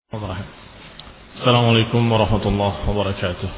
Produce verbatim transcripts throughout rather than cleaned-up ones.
السلام عليكم ورحمة الله وبركاته.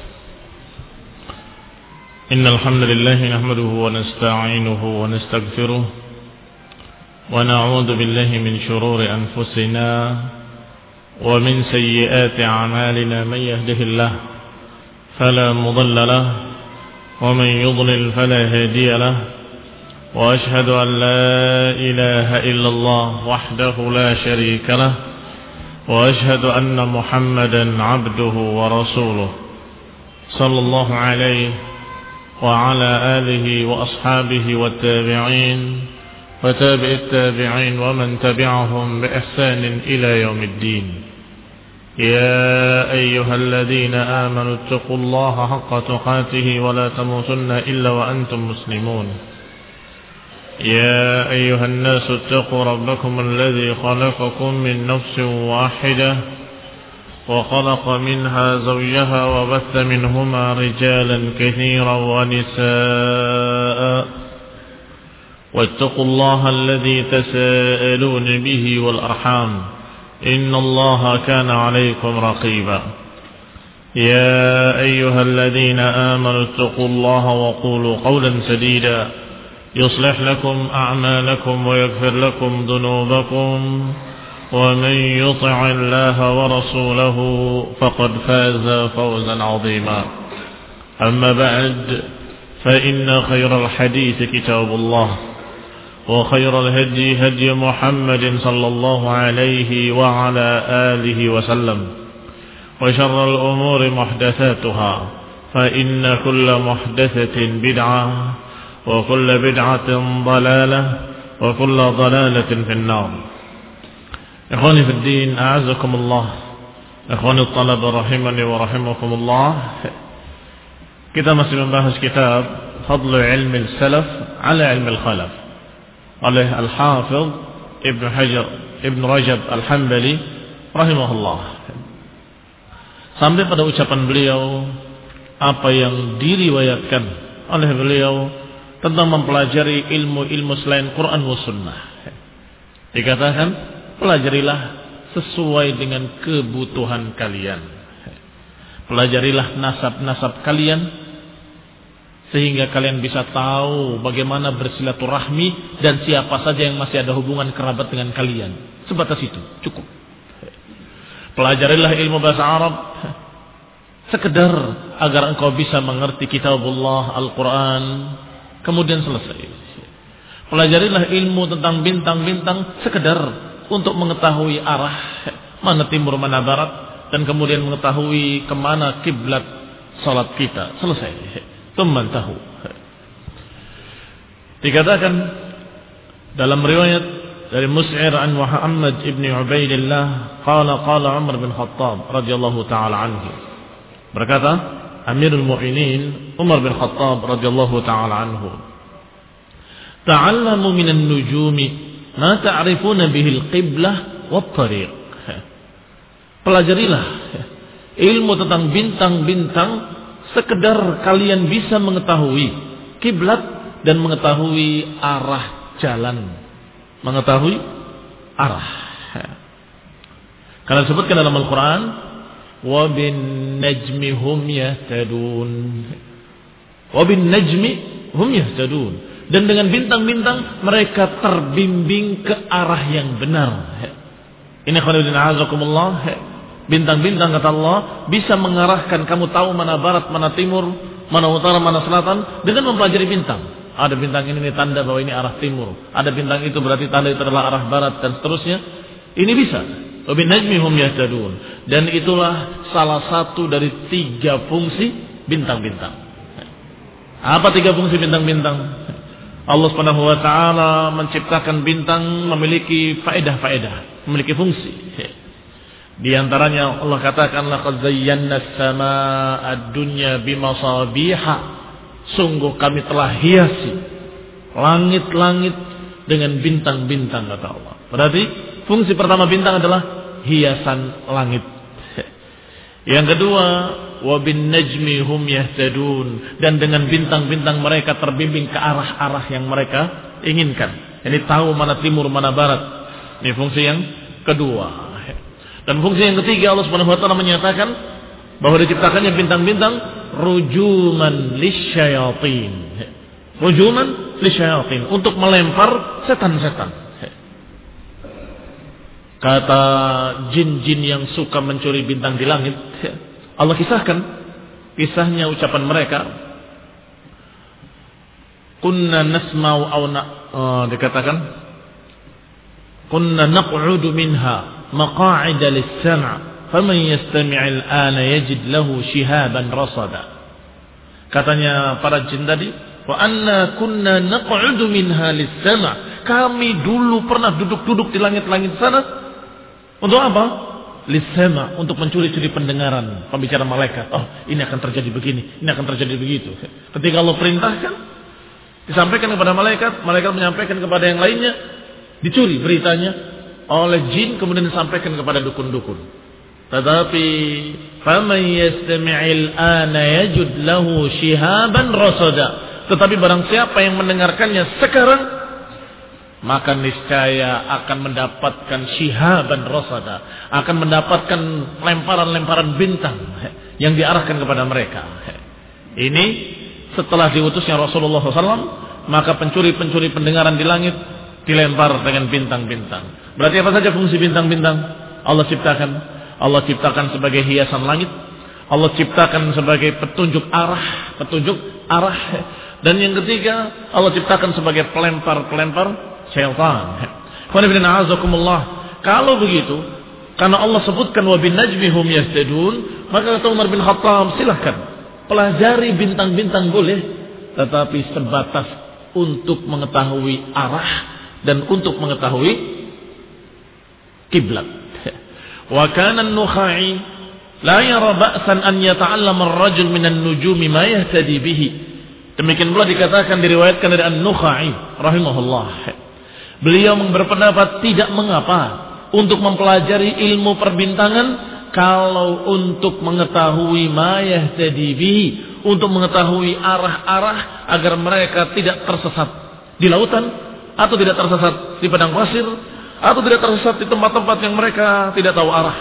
إن الحمد لله نحمده ونستعينه ونستغفره ونعوذ بالله من شرور أنفسنا ومن سيئات أعمالنا. من يهده الله فلا مضل له ومن يضلل فلا هادي له، وأشهد أن لا إله إلا الله وحده لا شريك له، وأشهد أن محمدا عبده ورسوله صلى الله عليه وعلى آله وأصحابه والتابعين وتابع التابعين ومن تبعهم بإحسان إلى يوم الدين. يا أيها الذين آمنوا اتقوا الله حق تقاته ولا تموتن إلا وأنتم مسلمون. يا أيها الناس اتقوا ربكم الذي خلقكم من نفس واحدة وخلق منها زوجها وبث منهما رجالا كثيرا ونساء، واتقوا الله الذي تساءلون به والأرحام إن الله كان عليكم رقيبا. يا أيها الذين آمنوا اتقوا الله وقولوا قولا سديدا يصلح لكم أعمالكم ويغفر لكم ذنوبكم، ومن يطع الله ورسوله فقد فاز فوزا عظيما. أما بعد، فإن خير الحديث كتاب الله، وخير الهدي هدي محمد صلى الله عليه وعلى آله وسلم، وشر الأمور محدثاتها، فإن كل محدثة بدعة وكل بدعة ضلالة وكل ضلالة في النار. إخواني في الدين، أعزكم الله. إخواني الطلبة rahimani wa rahimakumullah. Kita masih membahas kitab Fadlu Ilmi Salaf ala Ilmi Khalaf oleh Al-Hafidh Ibn Hajar Ibn Rajab Al-Hanbali rahimahullah. Sampai pada ucapan beliau, apa yang diriwayatkan oleh beliau tentang mempelajari ilmu-ilmu selain Quran wa Sunnah. Dikatakan, pelajarilah sesuai dengan kebutuhan kalian. Pelajarilah nasab-nasab kalian sehingga kalian bisa tahu bagaimana bersilaturahmi dan siapa saja yang masih ada hubungan kerabat dengan kalian. Sebatas itu cukup. Pelajarilah ilmu bahasa Arab sekedar agar engkau bisa mengerti kitabullah Al-Quran, kemudian selesai. Pelajarilah ilmu tentang bintang-bintang sekedar untuk mengetahui arah mana timur mana barat, dan kemudian mengetahui kemana kiblat salat kita. Selesai. Tumman tahu. Dikatakan dalam riwayat dari Mus'ir an Muhammad ibn Ubaidillah, qala qala Umar bin Khattab radhiyallahu taala anhu. Berkata Amirul Mu'minin Umar bin Khattab radhiyallahu taala anhu, ta'allamu minan nujumi ma ta'rifuna bihil qiblah wat tariq. Pelajarilah ilmu tentang bintang-bintang sekedar kalian bisa mengetahui kiblat dan mengetahui arah jalan, mengetahui arah. Karena disebutkan dalam Al-Qur'an, wa bin najmi hum yahtadun. Wa bin najmi hum yahtadun. Dan dengan bintang-bintang mereka terbimbing ke arah yang benar. Ini khairuddin azakumullah. Bintang-bintang kata Allah bisa mengarahkan kamu tahu mana barat, mana timur, mana utara, mana selatan dengan mempelajari bintang. Ada bintang ini, ini tanda bahwa ini arah timur. Ada bintang itu berarti tanda itu adalah arah barat, dan seterusnya. Ini bisa. Wa bin najmi hum yahtadun. Dan itulah salah satu dari tiga fungsi bintang-bintang. Apa tiga fungsi bintang-bintang? Allah Subhanahu wa taala menciptakan bintang memiliki faedah-faedah, memiliki fungsi. Di antaranya Allah katakan, laqad zayyana as-samaa'a ad-dunya bimasabiha. Sungguh kami telah hiasi langit-langit dengan bintang-bintang kata Allah. Berarti fungsi pertama bintang adalah hiasan langit. Yang kedua, wa bin najmi hum yahtadun, dan dengan bintang-bintang mereka terbimbing ke arah-arah yang mereka inginkan. Jadi tahu mana timur mana barat. Ini fungsi yang kedua. Dan fungsi yang ketiga, Allah Subhanahu wa taala menyatakan bahwa diciptakannya bintang-bintang rujuman lisyayatin. Rujuman lisyayatin, untuk melempar setan-setan. Kata jin-jin yang suka mencuri bintang di langit, Allah kisahkan kisahnya, ucapan mereka, kunna nasma'u aw na uh, dikatakan kunna naq'udu minha maq'ida lis-sam' faman yastami' al-ana yajid lahu shihaban rasada. Katanya para jin tadi, wa anna kunna naq'udu minha lis-sam', kami dulu pernah duduk-duduk di langit-langit sana untuk apa? Lis-sama', untuk mencuri-curi pendengaran pembicaraan malaikat. Oh, ini akan terjadi begini, ini akan terjadi begitu. Ketika Allah perintahkan, disampaikan kepada malaikat, malaikat menyampaikan kepada yang lainnya, dicuri beritanya oleh jin, kemudian disampaikan kepada dukun-dukun. Tetapi faman yastami'il ana yajid lahu shihaban rasada. Tetapi barang siapa yang mendengarkannya sekarang, maka niscaya akan mendapatkan shihaban rasada, akan mendapatkan lemparan-lemparan bintang yang diarahkan kepada mereka. Ini setelah diutusnya Rasulullah shallallahu alaihi wasallam, maka pencuri-pencuri pendengaran di langit dilempar dengan bintang-bintang. Berarti apa saja fungsi bintang-bintang? Allah ciptakan, Allah ciptakan sebagai hiasan langit, Allah ciptakan sebagai petunjuk arah, petunjuk arah. Dan yang ketiga, Allah ciptakan sebagai pelempar-pelempar syaitan. Kalau begitu, karena Allah sebutkan wa bin najmi hum yahtadun, maka kata Umar bin Khattab, silahkan pelajari bintang-bintang boleh, tetapi sebatas untuk mengetahui arah dan untuk mengetahui kiblat. Wa kana an-Nukhai la yara ba'san an yata'allama ar-rajul min an-nujumi ma yahtadi bihi. Demikian pula dikatakan, diriwayatkan dari An-Nukhai rahimahullah, beliau berpendapat tidak mengapa untuk mempelajari ilmu perbintangan kalau untuk mengetahui ma yahtadi bihi, untuk mengetahui arah-arah agar mereka tidak tersesat di lautan, atau tidak tersesat di padang pasir, atau tidak tersesat di tempat-tempat yang mereka tidak tahu arah.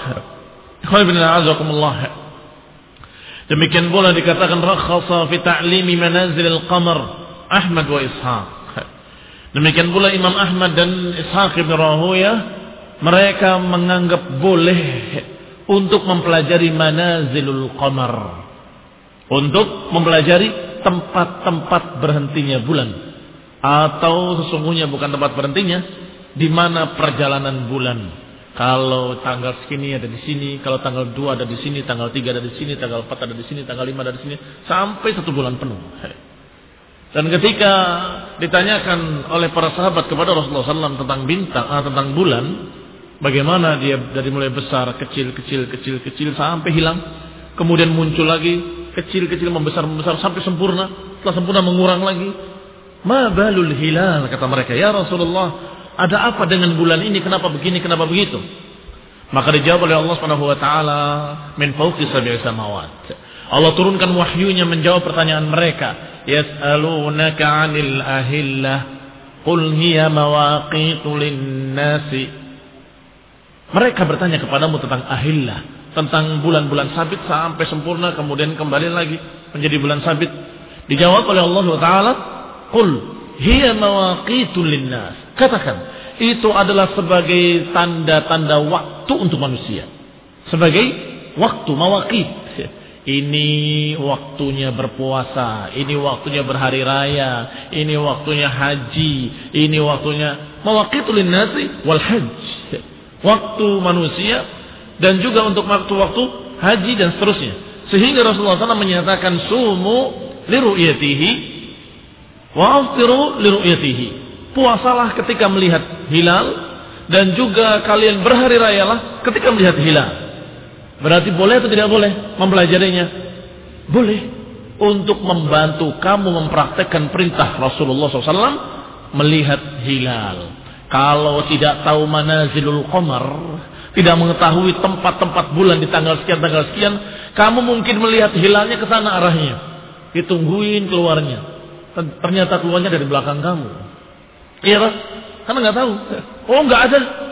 Demikian pula dikatakan rakhasa fi ta'limi manazilil qamar Ahmad wa Ishaq. Demikian pula Imam Ahmad dan Ishaq bin Rahuyah, mereka menganggap boleh untuk mempelajari manazilul qamar, untuk mempelajari tempat-tempat berhentinya bulan, atau sesungguhnya bukan tempat berhentinya, di mana perjalanan bulan. Kalau tanggal segini ada di sini, kalau tanggal dua ada di sini, tanggal tiga ada di sini, tanggal empat ada di sini, tanggal lima ada di sini, sampai satu bulan penuh. Dan ketika ditanyakan oleh para sahabat kepada Rasulullah shallallahu alaihi wasallam tentang bintang, ah, tentang bulan, bagaimana dia dari mulai besar, kecil, kecil, kecil, kecil sampai hilang, kemudian muncul lagi, kecil, kecil, membesar, membesar sampai sempurna, setelah sempurna mengurang lagi. Ma balul hilal, kata mereka, ya Rasulullah, ada apa dengan bulan ini? Kenapa begini? Kenapa begitu? Maka dijawab oleh Allah Subhanahu wa taala, min fawqi sab'i samawat. Allah turunkan wahyunya menjawab pertanyaan mereka. Yas'alunaka 'anil ahillah qul hiya mawaqitu lin-nasi. Mereka bertanya kepadamu tentang ahillah, tentang bulan-bulan sabit sampai sempurna kemudian kembali lagi menjadi bulan sabit. Dijawab oleh Allah Subhanahu wa taala, qul hiya mawaqitu lin-nas. Katakan, itu adalah sebagai tanda-tanda waktu untuk manusia. Sebagai waktu, mawaqit. Ini waktunya berpuasa, ini waktunya berhari raya, ini waktunya haji, ini waktunya mawaqitul linnasi wal hajj. Waktu manusia dan juga untuk waktu-waktu haji dan seterusnya. Sehingga Rasulullah shallallahu alaihi wasallam menyatakan sumu liru'yatihi wa aftiru liru'yatihi. Puasalah ketika melihat hilal, dan juga kalian berhari rayalah ketika melihat hilal. Berarti boleh atau tidak boleh mempelajarinya? Boleh, untuk membantu kamu mempraktekkan perintah Rasulullah shallallahu alaihi wasallam melihat hilal. Kalau tidak tahu manazilul qamar, tidak mengetahui tempat-tempat bulan di tanggal sekian tanggal sekian, kamu mungkin melihat hilalnya ke sana arahnya, ditungguin keluarnya, ternyata keluarnya dari belakang kamu. Iya kan? Karena nggak tahu. Oh nggak ada.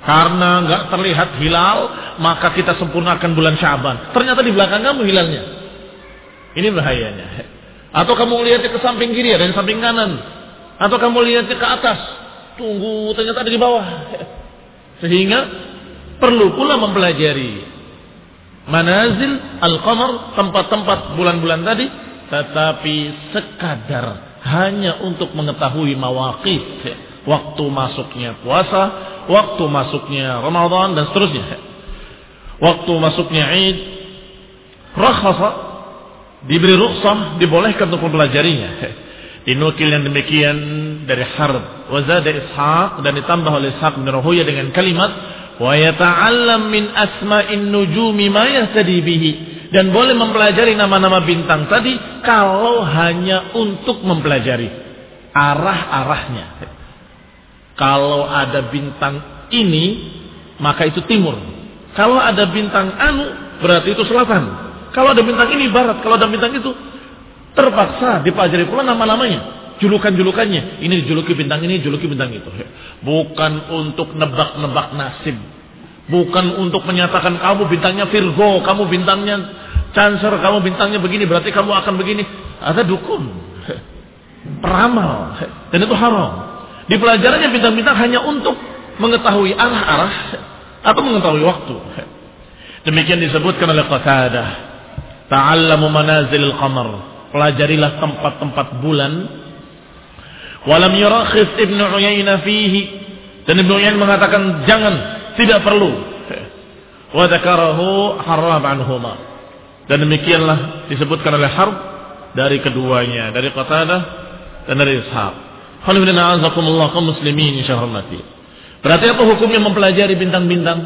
Karena nggak terlihat hilal, maka kita sempurnakan bulan Sya'ban. Ternyata di belakang kamu hilalnya. Ini bahayanya. Atau kamu lihatnya ke samping kiri dan samping kanan. Atau kamu lihatnya ke atas. Tunggu, ternyata ada di bawah. Sehingga perlu pula mempelajari manazil al-qamar, tempat-tempat bulan-bulan tadi, tetapi sekadar hanya untuk mengetahui mawaqit, waktu masuknya puasa, waktu masuknya Ramadan dan seterusnya. Waktu masuknya Id, rakhasa, diberi rukhsah, dibolehkan untuk mempelajarinya. Dinukil yang demikian dari Harb, wa zada Ishaq, dan ditambah oleh Ishaq bin Rahuya dengan kalimat wa yata'allam min asma'in nujumi ma yahtadi bihi, dan boleh mempelajari nama-nama bintang tadi kalau hanya untuk mempelajari arah-arahnya. Kalau ada bintang ini, maka itu timur. Kalau ada bintang anu, berarti itu selatan. Kalau ada bintang ini barat. Kalau ada bintang itu, terpaksa dipelajari pula nama-namanya, julukan-julukannya. Ini dijuluki bintang ini, juluki bintang itu. Bukan untuk nebak-nebak nasib. Bukan untuk menyatakan kamu bintangnya Virgo, kamu bintangnya Cancer, kamu bintangnya begini, berarti kamu akan begini. Ada dukun, peramal, dan itu haram. Dipelajarannya bintang-bintang hanya untuk mengetahui arah-arah atau mengetahui waktu. Demikian disebutkan oleh Qatadah. Ta'allamu manazilil qamar, pelajarilah tempat-tempat bulan. Walam yurakhis Ibnu Uyainah fihi, dan Ibnu Uyainah mengatakan jangan, tidak perlu. Wa dzakarahu haram anhuma, dan demikianlah disebutkan oleh Harb dari keduanya, dari Qatadah dan dari Ishaq. Alhamdulillah, azakumullah kaum muslimin yang saya hormati. Berarti apa hukumnya mempelajari bintang-bintang?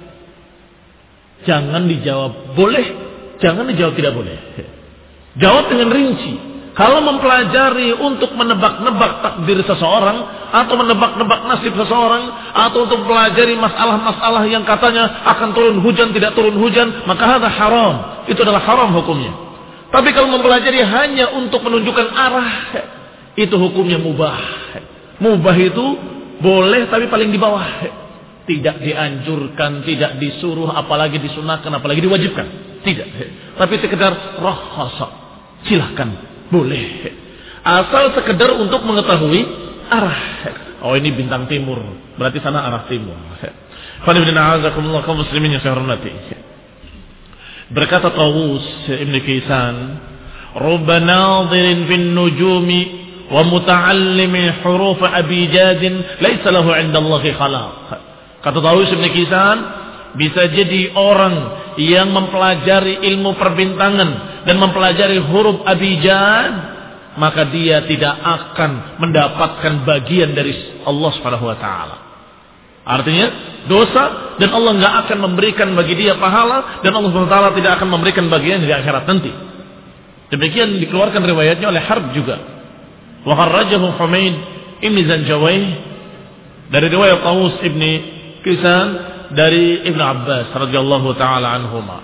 Jangan dijawab boleh, jangan dijawab tidak boleh. Jawab dengan rinci. Kalau mempelajari untuk menebak-nebak takdir seseorang, atau menebak-nebak nasib seseorang, atau untuk pelajari masalah-masalah yang katanya akan turun hujan, tidak turun hujan, maka hada haram. Itu adalah haram hukumnya. Tapi kalau mempelajari hanya untuk menunjukkan arah, itu hukumnya mubah. Mubah itu boleh tapi paling di bawah. Tidak dianjurkan, tidak disuruh, apalagi disunahkan, apalagi diwajibkan. Tidak. Tapi sekedar rakhasa. Silahkan, boleh. Asal sekedar untuk mengetahui arah. Oh, ini bintang timur, berarti sana arah timur. Qanibdina'azakumullah kaum muslimin yang saya hormati. Berkata Tawus Ibn Kaysan, Rubba nadhirin fin nujumi wa muta'allimi huruf abijadin laisa lahu 'inda Allahi khalaq. Kata Tawus Ibn Kaysan, bisa jadi orang yang mempelajari ilmu perbintangan dan mempelajari huruf abijad, maka dia tidak akan mendapatkan bagian dari Allah Subhanahu wa taala. Artinya dosa, dan Allah enggak akan memberikan bagi dia pahala, dan Allah Subhanahu wa taala tidak akan memberikan bagian di akhirat nanti. Demikian dikeluarkan riwayatnya oleh Harb juga. Wa kharrajahu Humaid Ibn Zanjawaih dari riwayat Tawus Ibn Kaysan dari Ibnu Abbas radhiyallahu taala anhuma.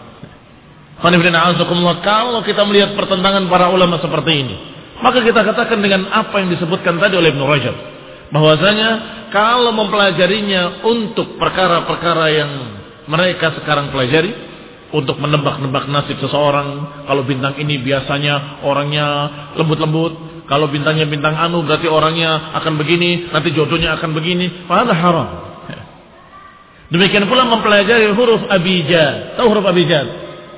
Kalau kita melihat pertentangan para ulama seperti ini, maka kita katakan dengan apa yang disebutkan tadi oleh Ibnu Rajab, bahwasanya kalau mempelajarinya untuk perkara-perkara yang mereka sekarang pelajari, untuk menebak-nebak nasib seseorang, kalau bintang ini biasanya orangnya lembut-lembut, kalau bintangnya bintang anu berarti orangnya akan begini, nanti jodohnya akan begini, padahal haram. Demikian pula mempelajari huruf abijad. Tahu huruf abijad?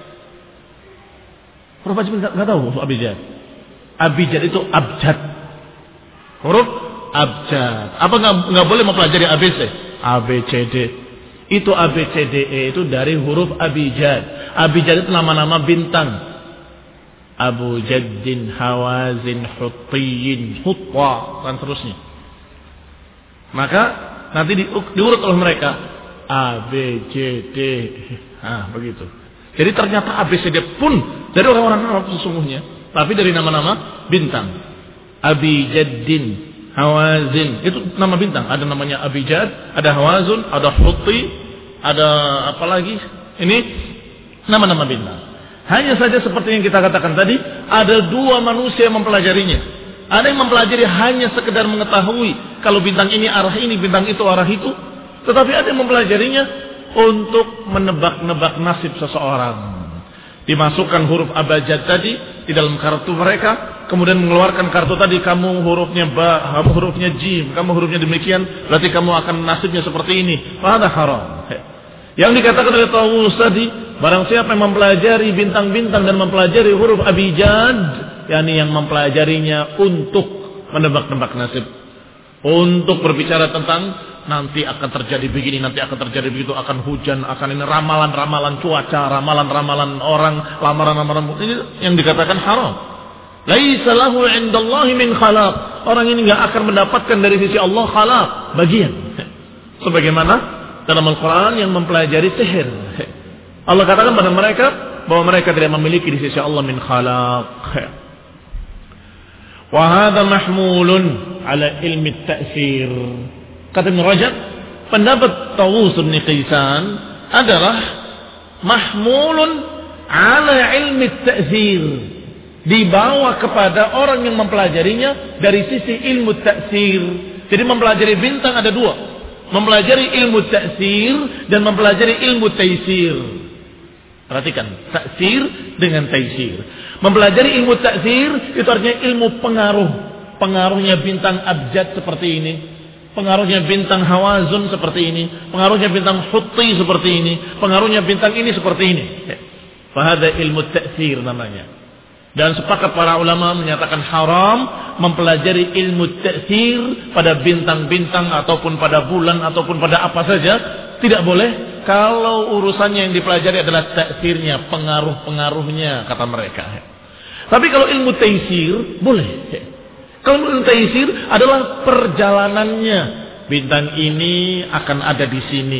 Huruf abijad enggak tahu huruf abijad. Abijad itu abjad. Huruf abjad. Apa enggak enggak boleh mempelajari A B C? A B C D. Itu A B C D E itu dari huruf abijad. Abijad itu nama-nama bintang. Abu Jaddin, Hawazin, Huttiyin, Hutwa, dan seterusnya. Maka nanti di, diurut oleh mereka A, B, C, D. Nah, begitu. Jadi ternyata A, B, C, D pun dari orang-orang Arab sesungguhnya, tapi dari nama-nama bintang. Abijaddin, Hawazin, itu nama bintang. Ada namanya Abijad, ada Hawazun, ada Hutti, ada apa lagi? Ini nama-nama bintang. Hanya saja seperti yang kita katakan tadi, ada dua manusia yang mempelajarinya. Ada yang mempelajari hanya sekedar mengetahui kalau bintang ini arah ini, bintang itu arah itu. Tetapi ada yang mempelajarinya untuk menebak-nebak nasib seseorang. Dimasukkan huruf abjad tadi di dalam kartu mereka, kemudian mengeluarkan kartu tadi, kamu hurufnya ba, kamu hurufnya jim, kamu hurufnya demikian, berarti kamu akan nasibnya seperti ini. Padahal haram. Yang dikatakan oleh Tawus tadi, barang siapa yang mempelajari bintang-bintang dan mempelajari huruf abjad, yakni yang mempelajarinya untuk menebak-nebak nasib, untuk berbicara tentang nanti akan terjadi begini, nanti akan terjadi begitu, akan hujan, akan ini, ramalan-ramalan cuaca, ramalan-ramalan orang, lamaran-lamaran, ini yang dikatakan haram. Laisa lahu 'indallahi min khalaq. Orang ini enggak akan mendapatkan dari sisi Allah khalaq, bagian. Sebagaimana dalam Al-Qur'an yang mempelajari sihir. Allah katakan pada mereka bahwa mereka tidak memiliki di sisi Allah min khalaq. Wa hadha mahmulun ala ilmi at-ta'sir. Kata Ibn Rajab, pendapat Tawus bin Kaysan adalah mahmulun ala ilmi ta'zir, dibawa kepada orang yang mempelajarinya dari sisi ilmu ta'zir. Jadi mempelajari bintang ada dua, mempelajari ilmu ta'zir dan mempelajari ilmu taysir. Perhatikan, ta'zir dengan taysir. Mempelajari ilmu ta'zir itu artinya ilmu pengaruh, pengaruhnya bintang abjad seperti ini, pengaruhnya bintang hawazun seperti ini, pengaruhnya bintang hutti seperti ini, pengaruhnya bintang ini seperti ini. Fahada ilmu ta'sir namanya. Dan sepakat para ulama menyatakan haram mempelajari ilmu ta'sir pada bintang-bintang ataupun pada bulan ataupun pada apa saja. Tidak boleh kalau urusannya yang dipelajari adalah ta'sirnya, pengaruh-pengaruhnya kata mereka. Tapi kalau ilmu taysir boleh. Kalau ilmu taysir adalah perjalanannya. Bintang ini akan ada di sini.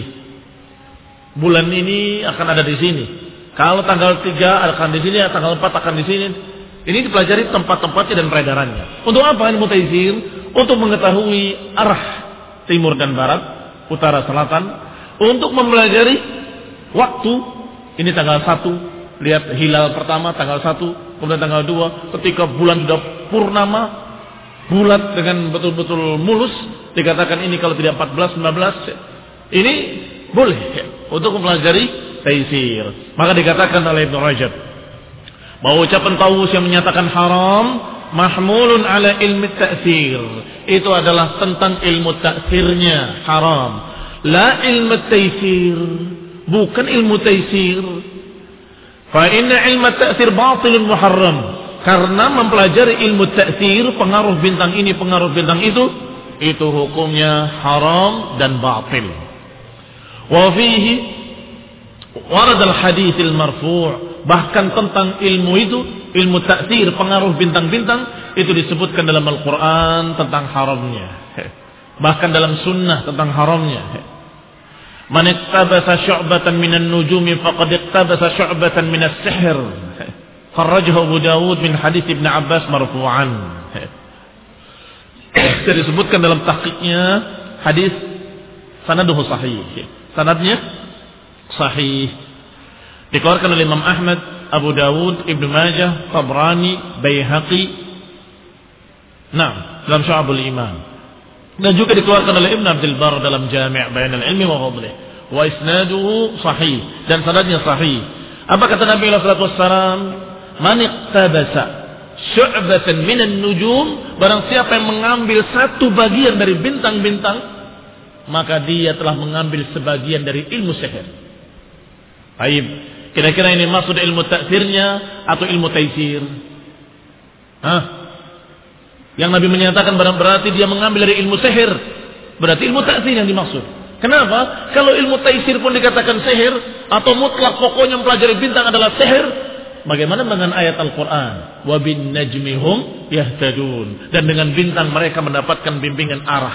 Bulan ini akan ada di sini. Kalau tanggal tiga akan di sini, tanggal empat akan di sini. Ini dipelajari tempat-tempatnya dan peredarannya. Untuk apa ilmu taysir? Untuk mengetahui arah timur dan barat, utara selatan. Untuk mempelajari waktu. Ini tanggal satu. Lihat hilal pertama tanggal satu. Kemudian tanggal dua. Ketika bulan sudah purnama, bulat dengan betul-betul mulus, dikatakan ini kalau tidak empat belas, sembilan belas, ini boleh untuk mempelajari taysir. Maka dikatakan oleh Ibn Rajab bahwa ucapan Tawus yang menyatakan haram mahmulun ala ilmi ta'sir, itu adalah tentang ilmu ta'sirnya haram, la ilmu taysir, bukan ilmu taysir. Fa inna ilmu ta'sir batilun muharram. Karena mempelajari ilmu ta'sir, pengaruh bintang ini, pengaruh bintang itu, itu hukumnya haram dan batil. Wa fihi warad al-hadits al-marfu', bahkan tentang ilmu itu, ilmu ta'sir, pengaruh bintang-bintang, itu disebutkan dalam Al-Qur'an tentang haramnya. Bahkan dalam sunnah tentang haramnya. Man iktabasa syu'batan minan nujumi faqad iktabasa syu'batan minas sihr. Kharrajahu Abu Dawud min hadis Ibn Abbas marfu'an. Jadi disebutkan dalam tahqiqnya hadis sanaduhu sahih. Sanadnya sahih. Dikeluarkan oleh Imam Ahmad, Abu Dawud, Ibn Majah, Tabrani, Baihaqi. Nah, dalam Syu'abul Iman. Dan juga dikeluarkan oleh Ibn Abdul Bar dalam Jami' Bayan al-Ilmi wa Fadlih. Wa isnaduhu sahih, dan sanadnya sahih. Apa kata Nabi sallallahu alaihi wasallam? Man iqtabasa syu'batan minan nujum, barang siapa yang mengambil satu bagian dari bintang-bintang, maka dia telah mengambil sebagian dari ilmu sihir. Baik, kira-kira ini maksud ilmu ta'sirnya atau ilmu taysir? Hah? Yang Nabi menyatakan berarti dia mengambil dari ilmu sihir, berarti ilmu ta'sir yang dimaksud. Kenapa? Kalau ilmu taysir pun dikatakan sihir, atau mutlak pokoknya mempelajari bintang adalah sihir, bagaimana dengan ayat Al-Quran? Wa bin najmihum yahtadun. Dan dengan bintang mereka mendapatkan bimbingan arah.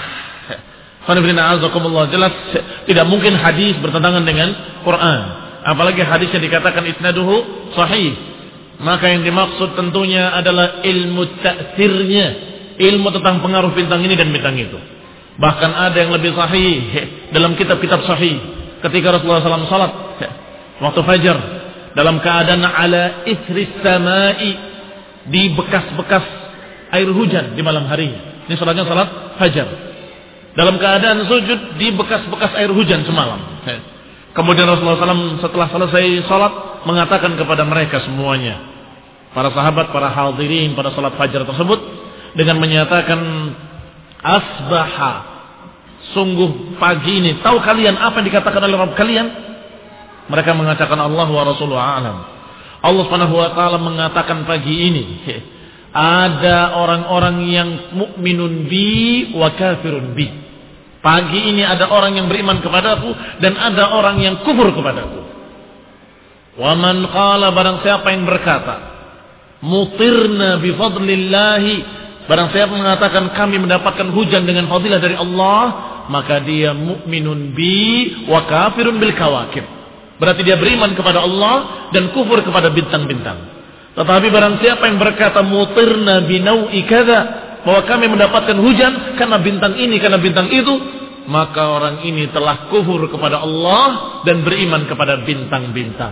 Jelas tidak mungkin hadis bertentangan dengan Quran. Apalagi hadisnya dikatakan isnaduhu sahih. Maka yang dimaksud tentunya adalah ilmu ta'sirnya, ilmu tentang pengaruh bintang ini dan bintang itu. Bahkan ada yang lebih sahih dalam kitab-kitab sahih. Ketika Rasulullah shallallahu alaihi wasallam salat waktu fajar, dalam keadaan ala isris samai, di bekas-bekas air hujan di malam hari. Ini salatnya salat fajar. dalam keadaan sujud di bekas-bekas air hujan semalam. Kemudian Rasulullah shallallahu alaihi wasallam setelah selesai salat mengatakan kepada mereka semuanya, para sahabat, para hadirin pada salat fajar tersebut, dengan menyatakan, asbaha, sungguh pagi ini, tahu kalian apa yang dikatakan oleh Rabb kalian? Mereka mengatakan Allah wa Rasuluhu a'lam. Allah Subhanahu wa taala mengatakan pagi ini, ada orang-orang yang mukminun bi wa kafirun bi. Pagi ini ada orang yang beriman kepadaku dan ada orang yang kufur kepadaku. Wa man qala, barang siapa yang berkata, mutirna bi fadlillahi, barang siapa mengatakan kami mendapatkan hujan dengan fadilah dari Allah, maka dia mukminun bi wa kafirun bil kawakib. Berarti dia beriman kepada Allah dan kufur kepada bintang-bintang. Tetapi barang siapa yang berkata mutirna bi nau'i kadza, bahwa kami mendapatkan hujan karena bintang ini, karena bintang itu, maka orang ini telah kufur kepada Allah dan beriman kepada bintang-bintang.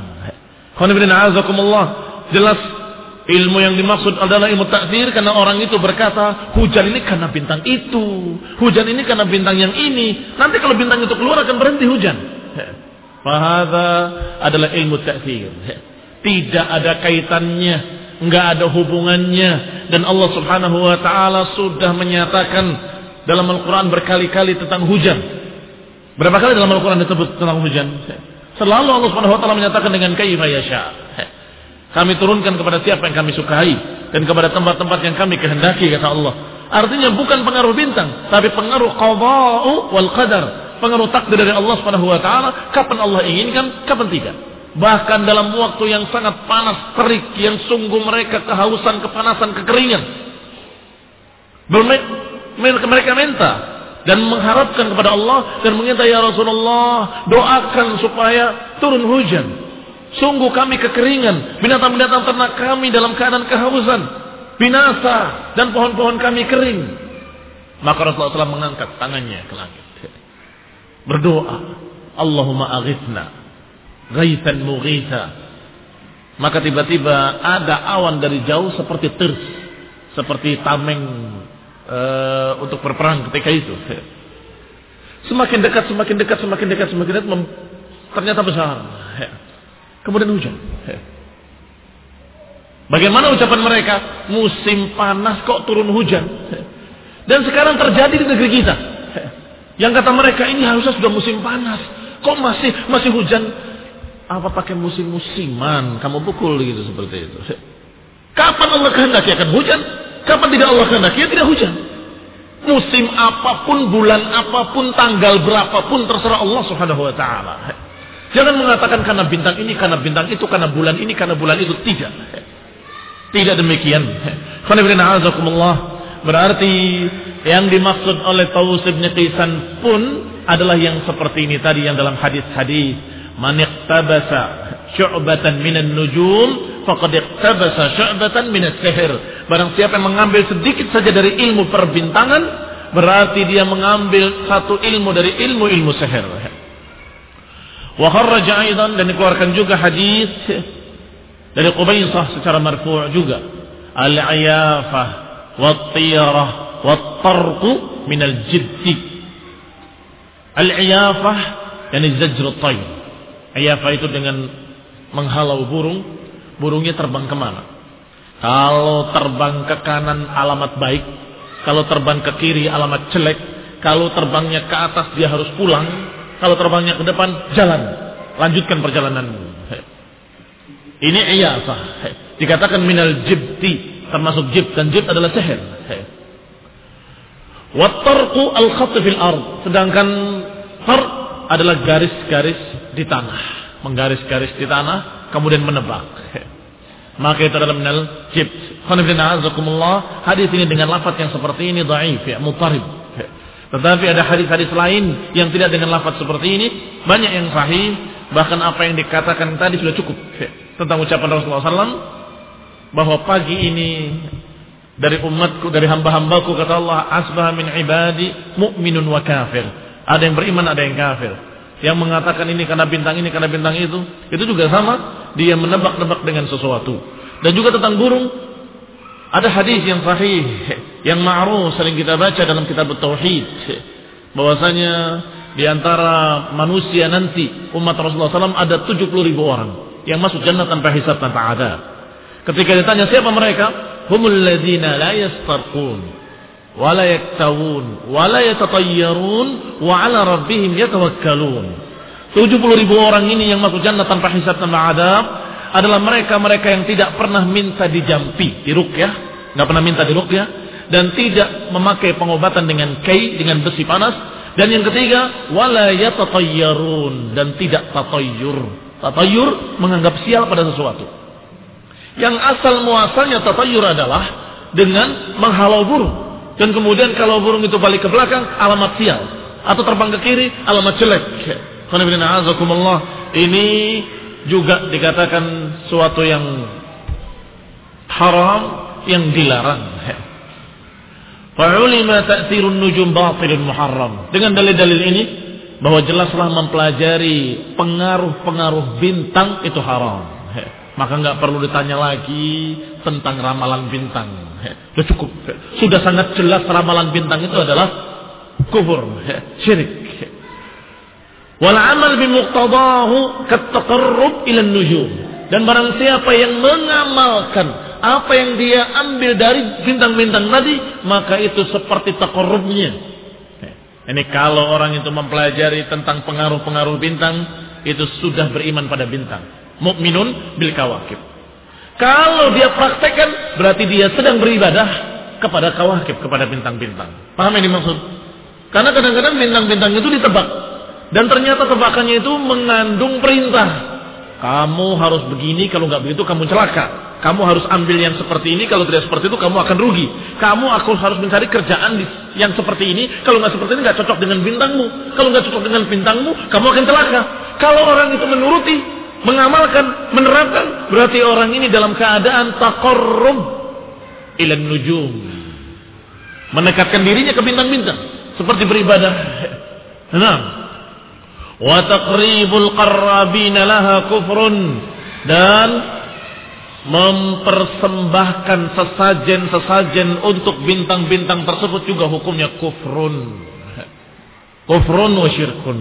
Jelas ilmu yang dimaksud adalah ilmu takdir, karena orang itu berkata hujan ini karena bintang itu, hujan ini karena bintang yang ini. Nanti kalau bintang itu keluar akan berhenti hujan. Fahadha adalah ilmu takdir. Tidak ada kaitannya, enggak ada hubungannya, dan Allah Subhanahu wa taala sudah menyatakan dalam Al-Qur'an berkali-kali tentang hujan. Berapa kali dalam Al-Qur'an disebut tentang hujan? Selalu Allah Subhanahu wa taala menyatakan dengan kaifa yasha. Kami turunkan kepada siapa yang kami sukai dan kepada tempat-tempat yang kami kehendaki, kata Allah. Artinya bukan pengaruh bintang, tapi pengaruh qada'u wal qadar, pengaruh takdir dari Allah Subhanahu wa taala, kapan Allah inginkan, kapan tidak. Bahkan dalam waktu yang sangat panas, terik, yang sungguh mereka kehausan, kepanasan, kekeringan, mereka minta dan mengharapkan kepada Allah dan meminta, ya Rasulullah, doakan supaya turun hujan. Sungguh kami kekeringan, binatang-binatang ternak kami dalam keadaan kehausan, binasa, dan pohon-pohon kami kering. Maka Rasulullah shallallahu alaihi wasallam mengangkat tangannya ke langit, berdoa, Allahumma aghithna ghaithan mughitha. Maka tiba-tiba ada awan dari jauh seperti tirs, seperti tameng e, untuk berperang ketika itu. Semakin dekat, semakin dekat, semakin dekat, semakin dekat, mem, ternyata besar. Kemudian hujan. Bagaimana ucapan mereka? Musim panas kok turun hujan. Dan sekarang terjadi di negeri kita. Yang kata mereka, ini harusnya sudah musim panas, kok masih masih hujan? Apa pakai musim-musiman kamu pukul gitu seperti itu? Kapan Allah kehendaki akan hujan? Kapan tidak Allah kehendaki tidak hujan? Musim apapun, bulan apapun, tanggal berapapun, terserah Allah Subhanahu wa taala. Jangan mengatakan karena bintang ini, karena bintang itu, karena bulan ini, karena bulan itu. Tidak. Tidak demikian. Berarti yang dimaksud oleh Taus bin Qaisan pun adalah yang seperti ini tadi, yang dalam hadis-hadis, man iqtabasa syu'batan minan nujum faqad iqtabasa syu'batan minas sihr. Barang siapa yang mengambil sedikit saja dari ilmu perbintangan, berarti dia mengambil satu ilmu dari ilmu-ilmu sihir. Wa kharraja aidan, dan dikeluarkan juga hadis dari Qubaisah secara marfu' juga, al-ayafah wat-tiyarah wat-tarqu minal jiddi. Al-ayafah yani zajrut tayr. Ayafah itu dengan menghalau burung, burungnya terbang kemana? Kalau terbang ke kanan alamat baik, kalau terbang ke kiri alamat jelek, kalau terbangnya ke atas dia harus pulang, kalau terbangnya ke depan jalan, lanjutkan perjalanan. Ini ayafah. Dikatakan minal jibti, termasuk jib, dan jib adalah sihir. Wat-tarqu al-khatt fil ard, sedangkan tar adalah garis-garis di tanah, menggaris-garis di tanah kemudian menebak. Maka itu adalah minal jibt. Hadis ini dengan lafaz yang seperti ini dhaif, ya, mutarib. Tetapi ada hadis-hadis lain yang tidak dengan lafaz seperti ini, banyak yang sahih. Bahkan apa yang dikatakan tadi sudah cukup tentang ucapan Rasulullah shallallahu alaihi wasallam bahwa pagi ini dari umatku, dari hamba-hambaku, kata Allah, asbaha min ibadi mu'minun wa kafir. Ada yang beriman, ada yang kafir. Yang mengatakan ini karena bintang ini, karena bintang itu, itu juga sama, dia menebak-nebak dengan sesuatu. Dan juga tentang burung, ada hadis yang sahih, yang ma'ruf, sering kita baca dalam kitab Tauhid, bahwasanya di antara manusia nanti umat Rasulullah shallallahu alaihi wasallam ada tujuh puluh ribu orang yang masuk jannah tanpa hisab, tanpa adab. Ketika ditanya siapa mereka, humul ladzina la yastarqun wa la yaktawun wa la yatatayyarun wa 'ala rabbihim yatawakkalun. tujuh puluh ribu orang ini yang masuk jannah tanpa hisab, tanpa adab adalah mereka-mereka yang tidak pernah minta dijampi, diruqyah, enggak pernah minta diruqyah, dan tidak memakai pengobatan dengan kai, dengan besi panas. Dan yang ketiga, wala yatatayyarun, dan tidak tatayyur. Tatayyur menganggap sial pada sesuatu. Yang asal muasalnya tatayyur adalah dengan menghalau burung, dan kemudian kalau burung itu balik ke belakang, alamat sial, atau terbang ke kiri, alamat jelek. Ini juga dikatakan suatu yang haram, yang dilarang. Fa'ulima ta'thirun nujum batilun muharram. Dengan dalil-dalil ini bahwa jelaslah mempelajari pengaruh-pengaruh bintang itu haram. Maka enggak perlu ditanya lagi tentang ramalan bintang. Sudah cukup. Sudah sangat jelas ramalan bintang itu adalah kufur, syirik. Wal amal bi muqtadahu kat taqarrub ila an-nujum. Dan barang siapa yang mengamalkan apa yang dia ambil dari bintang-bintang tadi, maka itu seperti taqarrubnya. Ini kalau orang itu mempelajari tentang pengaruh-pengaruh bintang, itu sudah beriman pada bintang. Mukminun bil kawakib. Kalau dia praktekkan, berarti dia sedang beribadah kepada kawakib, kepada bintang-bintang. Paham yang dimaksud? Karena kadang-kadang bintang-bintang itu ditebak, dan ternyata tebakannya itu mengandung perintah. Kamu harus begini, kalau nggak begitu kamu celaka. Kamu harus ambil yang seperti ini, kalau tidak seperti itu kamu akan rugi. Kamu aku harus mencari kerjaan yang seperti ini, kalau nggak seperti ini nggak cocok dengan bintangmu. Kalau nggak cocok dengan bintangmu, kamu akan celaka. Kalau orang itu menuruti, mengamalkan, menerapkan, berarti orang ini dalam keadaan taqarrub ilan nujum, mendekatkan dirinya ke bintang-bintang, seperti beribadah. Nah, wa taqribul qarrabina laha kufrun, dan mempersembahkan sesajen-sesajen untuk bintang-bintang tersebut juga hukumnya kufrun. Kufrun wa syirkun.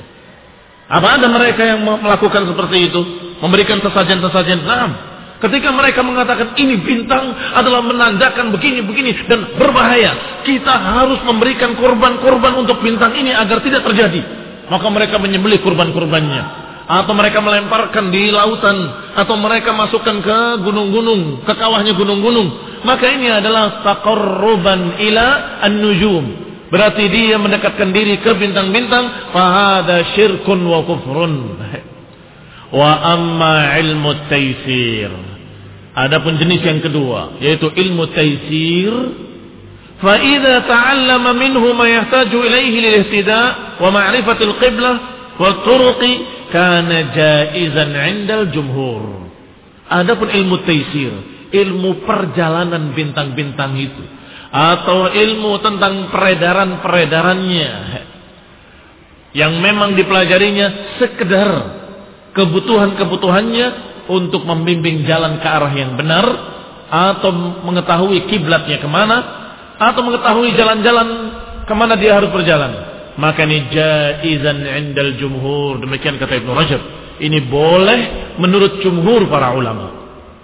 Apa ada mereka yang melakukan seperti itu, memberikan sesajen-sesajen? Nah, ketika mereka mengatakan ini bintang adalah menandakan begini-begini dan berbahaya, kita harus memberikan korban-korban untuk bintang ini agar tidak terjadi, maka mereka menyembelih korban-korbannya. Atau mereka melemparkan di lautan, atau mereka masukkan ke gunung-gunung, ke kawahnya gunung-gunung. Maka ini adalah taqarruban ila an-nujum. Berarti dia mendekatkan diri ke bintang-bintang. Fahada syirkun wa kufrun. Wa amma ilmu taysir. Adapun jenis yang kedua, yaitu ilmu taysir. Fa idza ta'allama minhu ma yahtaju ilaihi lil ihtida' wa ma'rifatil qiblah wa turuqi kana jaizan 'indal jumhur. Adapun ilmu taysir, ilmu perjalanan bintang-bintang itu, atau ilmu tentang peredaran-peredarannya, yang memang dipelajarinya sekedar kebutuhan-kebutuhannya untuk membimbing jalan ke arah yang benar, atau mengetahui kiblatnya kemana, atau mengetahui jalan-jalan kemana dia harus berjalan, maka ini jaizan 'indal jumhur. Demikian kata Ibnu Rajab. Ini boleh menurut jumhur para ulama.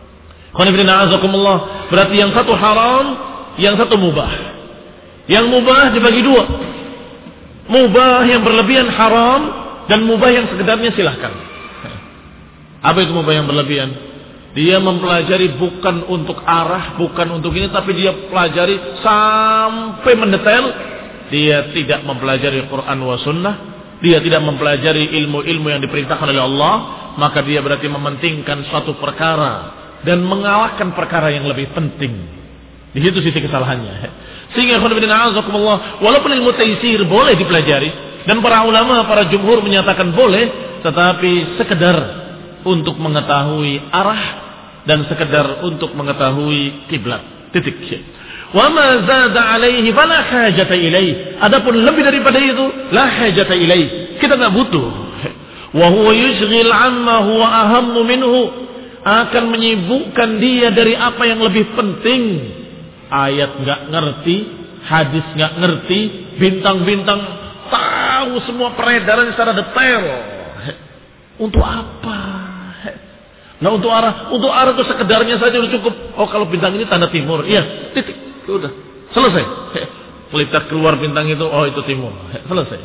Berarti yang satu haram, yang satu mubah. Yang mubah dibagi dua. Mubah yang berlebihan haram, dan mubah yang sekedarnya silahkan. Apa itu mubah yang berlebihan? Dia mempelajari bukan untuk arah, bukan untuk ini, tapi dia pelajari sampai mendetail. Dia tidak mempelajari Quran wa sunnah, dia tidak mempelajari ilmu-ilmu yang diperintahkan oleh Allah, maka dia berarti mementingkan suatu perkara dan mengalahkan perkara yang lebih penting. Di situ sisi kesalahannya. Sehingga walaupun ilmu taysir boleh dipelajari, dan para ulama, para jumhur menyatakan boleh, tetapi sekedar untuk mengetahui arah dan sekedar untuk mengetahui kiblat. Titik. Wa ma zada alaihi fala hajata ilaihi. Adapun lebih daripada itu, la hajata ilaihi. Kita enggak butuh. Wa huwa yushghil amma huwa ahammu minhu. Akan menyibukkan dia dari apa yang lebih penting. Ayat enggak ngerti, hadis enggak ngerti, bintang-bintang tahu semua peredaran secara detail. Untuk apa? Nah, untuk arah, untuk arah itu sekedarnya saja sudah cukup. Oh, kalau bintang ini tanda timur, iya, titik, sudah selesai. Melihat keluar bintang itu, oh itu timur, selesai.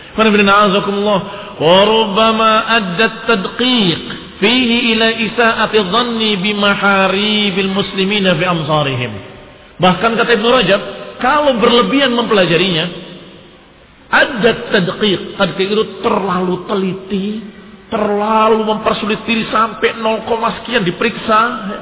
Wa rubbama addat tadqiq fihi ila isa'ati dhanni bimaharibil muslimina fi amsarihim. Bahkan kata Ibnu Rajab, kalau berlebihan mempelajarinya, addat tadqiq, tadqiq itu terlalu teliti, terlalu mempersulit diri sampai nol, sekian diperiksa.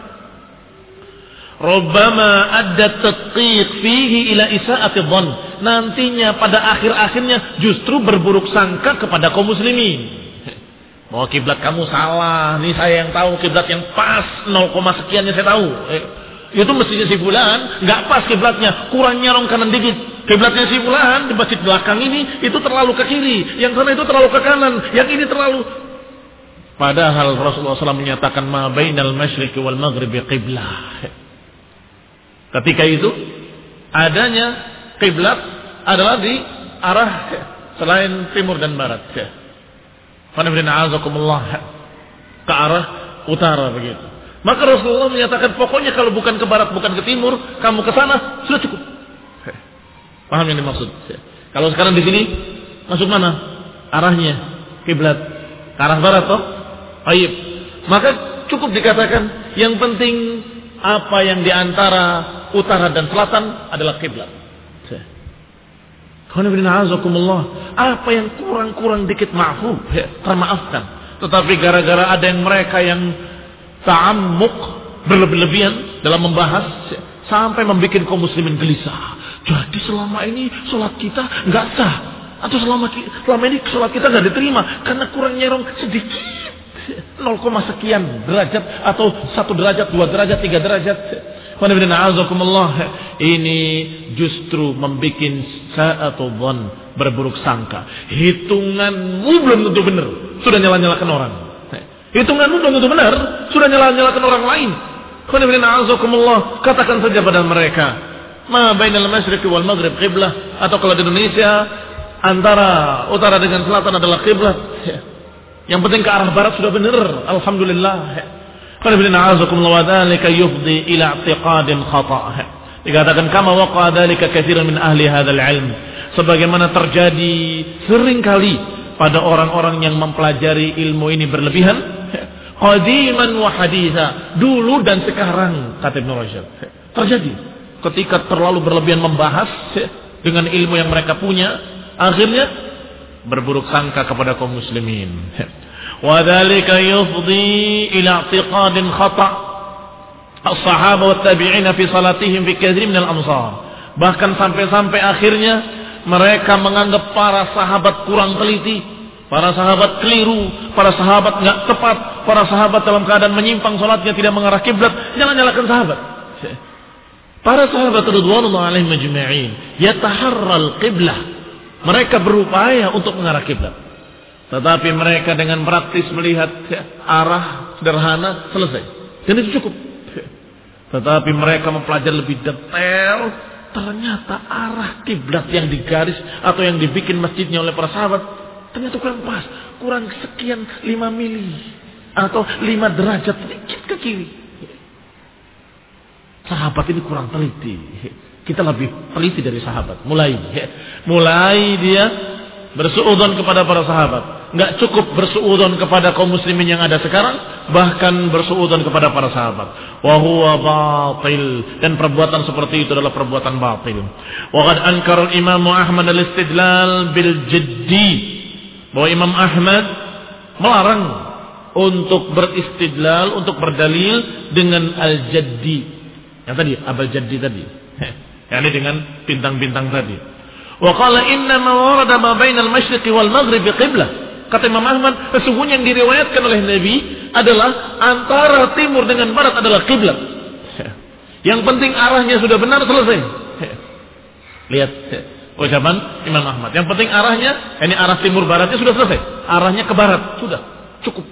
Rubbama addat tadqiq fihi ila isa'ati dhann. Nantinya pada akhir-akhirnya justru berburuk sangka kepada kaum muslimin. Mau kiblat kamu salah, nih saya yang tahu kiblat yang pas nol, sekiannya saya tahu. Eh, itu mestinya si fulan enggak pas kiblatnya, kurang nyerong kanan dikit. Kiblatnya si fulan di masjid belakang ini itu terlalu ke kiri, yang sana itu terlalu ke kanan, yang ini terlalu. Padahal Rasulullah shallallahu alaihi wasallam menyatakan ma bainal masyriqi wal maghribi qiblah. Ketika itu adanya kiblat adalah di arah selain timur dan barat. Ke arah utara begitu. Maka Rasulullah menyatakan pokoknya kalau bukan ke barat, bukan ke timur, kamu ke sana sudah cukup. Paham yang dimaksud? Kalau sekarang di sini masuk mana? Arahnya kiblat ke arah barat toh? Baik. Maka cukup dikatakan yang penting apa yang di antara utara dan selatan adalah kiblat. Apa yang kurang-kurang dikit maafuf, termaafkan. Tetapi gara-gara ada yang mereka yang ta'ammuk, berlebihan dalam membahas, sampai membuat kaum muslimin gelisah. Jadi selama ini sholat kita nggak sah, atau selama selama ini sholat kita nggak diterima karena kurang nyerong sedikit, nol, sekian derajat atau satu derajat, dua derajat, tiga derajat. Ini justru membuat sa'atu dhann, berburuk sangka. Hitunganmu belum tentu benar, sudah nyala-nyalakan orang. Hitunganmu belum tentu benar, sudah nyala-nyalakan orang lain. Katakan saja pada mereka, ma bainal masyriqi wal maghrib qiblah, atau kalau di Indonesia antara utara dengan selatan adalah qiblat. Yang penting ke arah barat sudah benar, alhamdulillah. Dikatakan kama waqa dzalika katsiran min ahli hadzal ilm, sebagaimana terjadi sering kali pada orang-orang yang mempelajari ilmu ini berlebihan, qadiman wa haditha, dulu dan sekarang, kata Ibnu Rajab. Terjadi ketika terlalu berlebihan membahas dengan ilmu yang mereka punya, akhirnya berburuk sangka kepada kaum muslimin. وذلك يفضي إلى اعتقاد خطأ الصحابة والتابعين في صلاتهم في كثير من الأمصار. Bahkan sampai-sampai akhirnya mereka menganggap para sahabat kurang teliti, para sahabat keliru, para sahabat nggak tepat, para sahabat dalam keadaan menyimpang salatnya, tidak mengarah kiblat, nyala-nyalakan sahabat. Para sahabat radhiyallahu alaihim majma'in yataharral qiblah, mereka berupaya untuk mengarah kiblat. Tetapi mereka dengan praktis melihat arah sederhana, selesai. Dan itu cukup. Tetapi mereka mempelajari lebih detail, ternyata arah kiblat yang digaris atau yang dibikin masjidnya oleh para sahabat ternyata kurang pas, kurang sekian lima mili atau lima derajat sedikit ke kiri. Sahabat ini kurang teliti. Kita lebih teliti dari sahabat. Mulai, mulai dia bersuudzon kepada para sahabat. Enggak cukup bersuudzon kepada kaum muslimin yang ada sekarang, bahkan bersuudzon kepada para sahabat. Wa huwa batil, dan perbuatan seperti itu adalah perbuatan batil. Wa qad ankara al-Imam Ahmad al-istidlal bil jaddi, bahwa Imam Ahmad melarang untuk beristidlal, untuk berdalil dengan al-jaddi. Yang tadi, abal jaddi tadi. yakni dengan bintang-bintang tadi. Wa qala inna ma warada ma bainal masyriqi wal maghribi qiblah. Kata Imam Ahmad, sesungguhnya yang diriwayatkan oleh Nabi adalah antara timur dengan barat adalah kiblat. Yang penting arahnya sudah benar, selesai. Lihat ucapan Imam Ahmad. Yang penting arahnya, ini arah timur baratnya sudah selesai. Arahnya ke barat sudah cukup.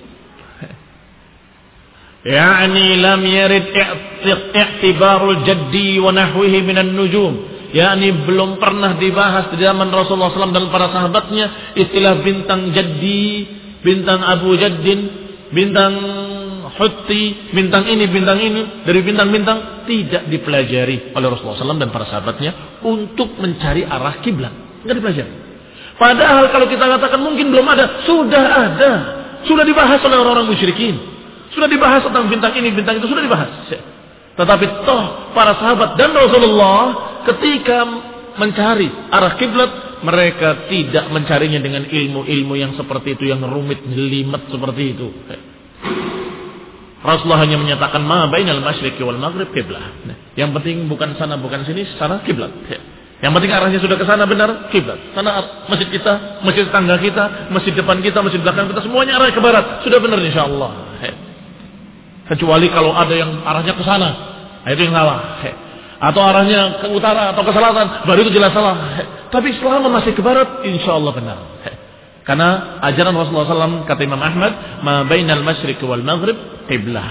Yani lam yarid i'tibarul jaddi wa nahwihi minan nujum. yakni belum pernah dibahas di zaman Rasulullah shallallahu alaihi wasallam dan para sahabatnya istilah bintang Jaddi, bintang Abu Jaddin, bintang Hutti, bintang ini, bintang ini, dari bintang-bintang tidak dipelajari oleh Rasulullah shallallahu alaihi wasallam dan para sahabatnya untuk mencari arah kiblat, nggak dipelajari. Padahal kalau kita katakan mungkin belum ada, sudah ada, sudah dibahas oleh orang-orang musyrikin, sudah dibahas tentang bintang ini, bintang itu, sudah dibahas. Tetapi toh para sahabat dan Rasulullah ketika mencari arah kiblat, mereka tidak mencarinya dengan ilmu-ilmu yang seperti itu, yang rumit, jelimet seperti itu. Rasulullah hanya menyatakan ma bainal masyriqi wal maghrib kiblah. Yang penting bukan sana bukan sini, sana kiblat. Yang penting arahnya sudah ke sana benar, kiblat. Sana masjid kita, masjid tangga kita, masjid depan kita, masjid belakang kita, semuanya arah ke barat, sudah benar insyaallah. Kecuali kalau ada yang arahnya ke sana, itu yang salah. Atau arahnya ke utara atau ke selatan, baru itu jelas salah. Tapi selama masih ke barat, insyaallah benar. Karena ajaran Rasulullah shallallahu alaihi wasallam, kata Imam Ahmad, ma bainal masyriq wal maghrib qiblah.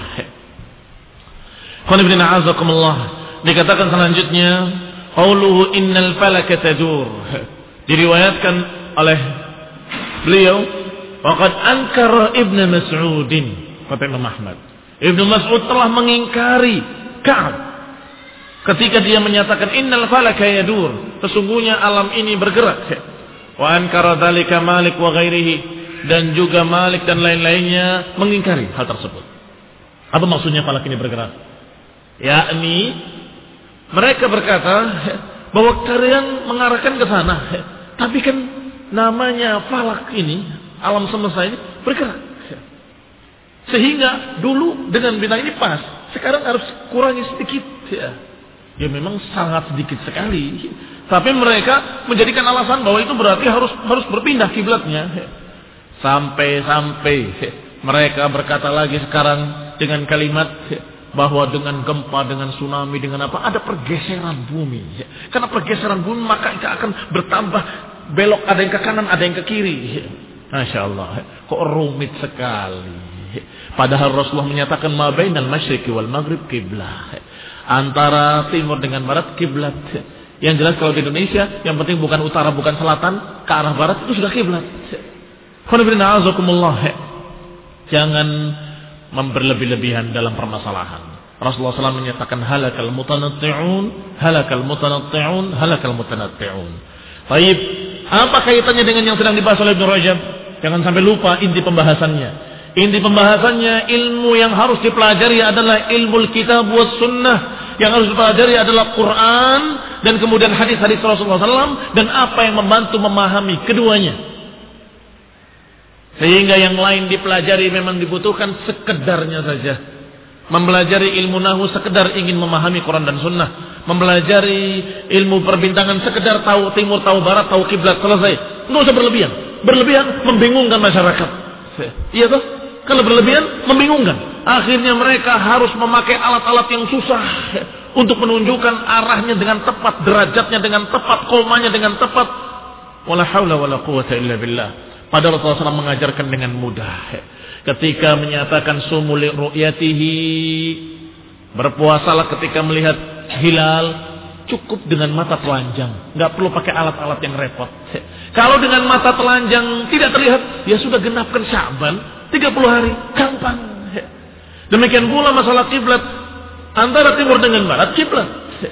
Qul ibn a'azakumullah. Dikatakan selanjutnya, qauluhu innal falaka tadur. Diriwayatkan oleh beliau, waqad ankara Ibnu Mas'udin, kata Imam Ahmad. Ibnu Mas'ud telah mengingkari Ka'ab ketika dia menyatakan innal falaka yadur, sesungguhnya alam ini bergerak. Wa ankara dzalika Malik wa ghairihi, dan juga Malik dan lain-lainnya mengingkari hal tersebut. Apa maksudnya falak ini bergerak? Yakni mereka berkata bahwa kalian mengarahkan ke sana, tapi kan namanya falak ini, alam semesta ini bergerak. Sehingga dulu dengan bintang ini pas, sekarang harus kurangi sedikit. Ya, ya memang sangat sedikit sekali. Tapi mereka menjadikan alasan bahwa itu berarti harus harus berpindah kiblatnya. Sampai-sampai mereka berkata lagi sekarang dengan kalimat bahwa dengan gempa, dengan tsunami, dengan apa, ada pergeseran bumi. Karena pergeseran bumi maka itu akan bertambah belok, ada yang ke kanan, ada yang ke kiri. Masya Allah, kok rumit sekali. Padahal Rasulullah menyatakan ma bainal masyriqi wal maghrib kiblah. Antara timur dengan barat kiblat. Yang jelas kalau di Indonesia yang penting bukan utara bukan selatan, ke arah barat itu sudah kiblat. Jangan memberlebih-lebihan dalam permasalahan. Rasulullah shallallahu alaihi wasallam menyatakan halakal mutanatti'un, halakal mutanatti'un, halakal mutanatti'un. Baik, apa kaitannya dengan yang sedang dibahas oleh Ibnu Rajab? Jangan sampai lupa inti pembahasannya. Inti pembahasannya, ilmu yang harus dipelajari adalah ilmu kitab was sunnah. Yang harus dipelajari adalah Quran dan kemudian hadis-hadis Rasulullah shallallahu alaihi wasallam, dan apa yang membantu memahami keduanya. Sehingga yang lain dipelajari memang dibutuhkan sekedarnya saja. Mempelajari ilmu nahwu sekedar ingin memahami Quran dan sunnah. Mempelajari ilmu perbintangan sekedar tahu timur, tahu barat, tahu kiblat, selesai. Nggak usah berlebihan. Berlebihan membingungkan masyarakat. Iya toh? Kalau berlebihan membingungkan. Akhirnya mereka harus memakai alat-alat yang susah untuk menunjukkan arahnya dengan tepat, derajatnya dengan tepat, komanya dengan tepat. Wala haula wala quwwata illa billah. Padahal Rasulullah shallallahu alaihi wasallam mengajarkan dengan mudah. Ketika menyatakan sumu li ru'yatihi, berpuasalah ketika melihat hilal, cukup dengan mata telanjang, nggak perlu pakai alat-alat yang repot. Kalau dengan mata telanjang tidak terlihat, ya sudah genapkan Sya'ban tiga puluh hari, gampang. Demikian pula masalah kiblat, antara timur dengan barat kiblat.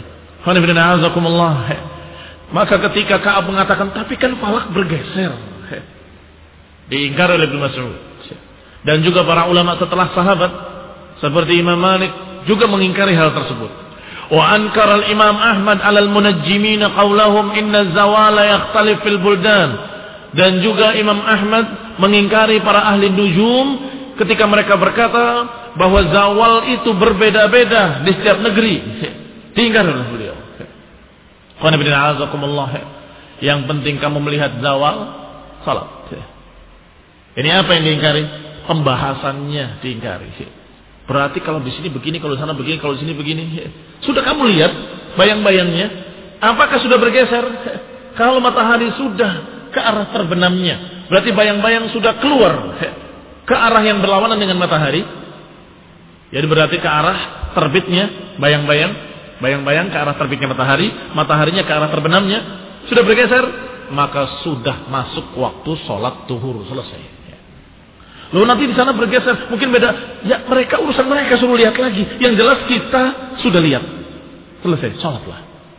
Maka ketika Ka'ab mengatakan tapi kan falak bergeser, diingkar oleh Ibnu Mas'ud. Dan juga para ulama setelah sahabat seperti Imam Malik juga mengingkari hal tersebut. Wa ankara al-Imam Ahmad 'ala al-munajjimin qawlahum inna zawala yakhtalif fil buldan. Dan juga Imam Ahmad mengingkari para ahli nujum ketika mereka berkata bahwa zawal itu berbeda-beda di setiap negeri. Diingkar oleh beliau. Qul ibn a'azakumullah. Yang penting kamu melihat zawal, salat. Ini apa yang diingkari? Pembahasannya diingkari. Berarti kalau di sini begini, kalau di sana begini, kalau di sini begini. Sudah kamu lihat bayang-bayangnya? Apakah sudah bergeser? Kalau matahari sudah ke arah terbenamnya, berarti bayang-bayang sudah keluar ke arah yang berlawanan dengan matahari. Jadi berarti ke arah terbitnya bayang-bayang. Bayang-bayang ke arah terbitnya matahari, mataharinya ke arah terbenamnya, sudah bergeser, maka sudah masuk waktu sholat zuhur, selesai. Lalu nanti di sana bergeser, mungkin beda. Ya mereka urusan mereka, suruh lihat lagi. Yang jelas kita sudah lihat, selesai, sholatlah.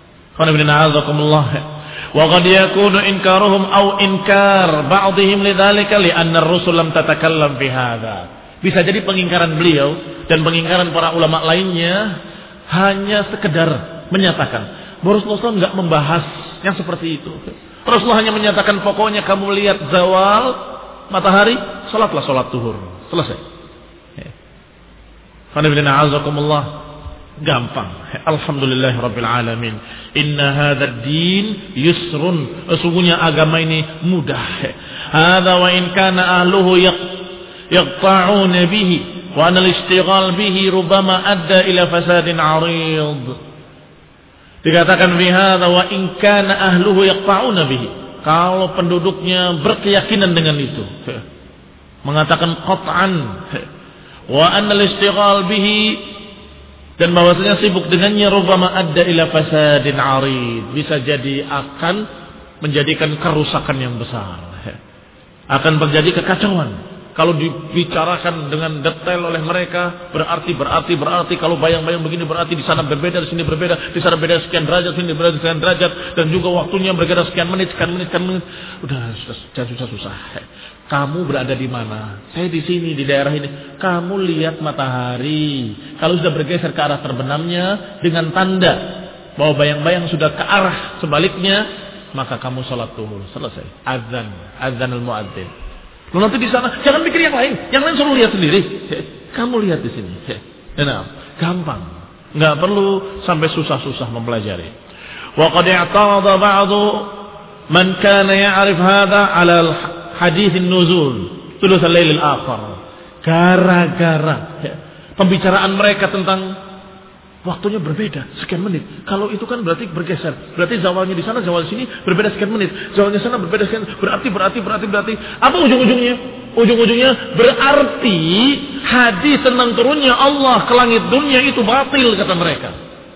Wa qad yakunu inkaruhum aw inkar ba'dihim lidzalika li'anna ar-rusul lam tatakallam fi hadza. Bisa jadi pengingkaran beliau dan pengingkaran para ulama lainnya hanya sekedar menyatakan bahwa Rasulullah enggak membahas yang seperti itu. Rasulullah hanya menyatakan pokoknya kamu lihat zawal matahari, salatlah salat zuhur, selesai. Alhamdulillah, gampang. Alhamdulillah rabbil alamin. Inna hadzal din yusrun. Sesungguhnya agama ini mudah. Hadza wa in kana ahluhu yaqta'una bihi wa an al-ishtighal bihi rubama adda ila fasadin 'arid. Dikatakan fi hadza wa in kana ahluhu yaqta'una bihi. Kalau penduduknya berkeyakinan dengan itu, mengatakan qat'an wa an al-ishtighal bihi, dan bahwasanya sibuk dengannya rubama adda ila fasadin 'arid, bisa jadi akan menjadikan kerusakan yang besar, akan terjadi kekacauan. Kalau dibicarakan dengan detail oleh mereka, berarti berarti berarti kalau bayang-bayang begini berarti di sana berbeda, di sini berbeda, di sana beda sekian derajat, sini berbeda sekian derajat, dan juga waktunya berbeda sekian menit, sekian menit, sekian menit. Udah susah susah susah. Kamu berada di mana? Saya di sini, di daerah ini. Kamu lihat matahari. Kalau sudah bergeser ke arah terbenamnya dengan tanda bahwa bayang-bayang sudah ke arah sebaliknya, maka kamu sholat zuhur, selesai. Azan, azanul muadzin. Lalu nanti di sana jangan pikir yang lain, yang lain suruh lihat sendiri. Kamu lihat di sini. Nah, gampang, nggak perlu sampai susah-susah mempelajari. Wa qad i'tarada ba'du man kana ya'rif hadha 'ala hadits an-nuzul thuluth al-lail al-akhir. Gara-gara pembicaraan mereka tentang waktunya berbeda sekian menit. Kalau itu kan berarti bergeser. Berarti zawalnya di sana, zawal di sini berbeda sekian menit. Zawalnya sana berbeda sekian. Berarti berarti berarti berarti apa ujung-ujungnya? Ujung-ujungnya berarti hadis tentang turunnya Allah ke langit dunia itu batil, kata mereka.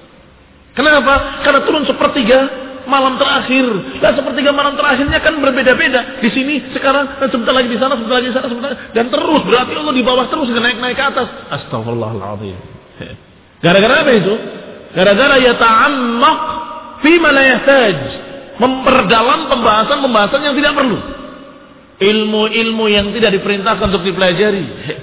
Kenapa? Karena turun sepertiga malam terakhir. Dan sepertiga malam terakhirnya kan berbeda-beda. Di sini sekarang, dan sebentar lagi di sana, sebentar lagi di sana, sebentar, dan terus berarti Allah di bawah terus naik-naik ke atas. Astaghfirullahaladzim. Gara-gara apa itu? Gara-gara yata'ammaq fima la yahtaj, memperdalam pembahasan-pembahasan yang tidak perlu, ilmu-ilmu yang tidak diperintahkan untuk dipelajari.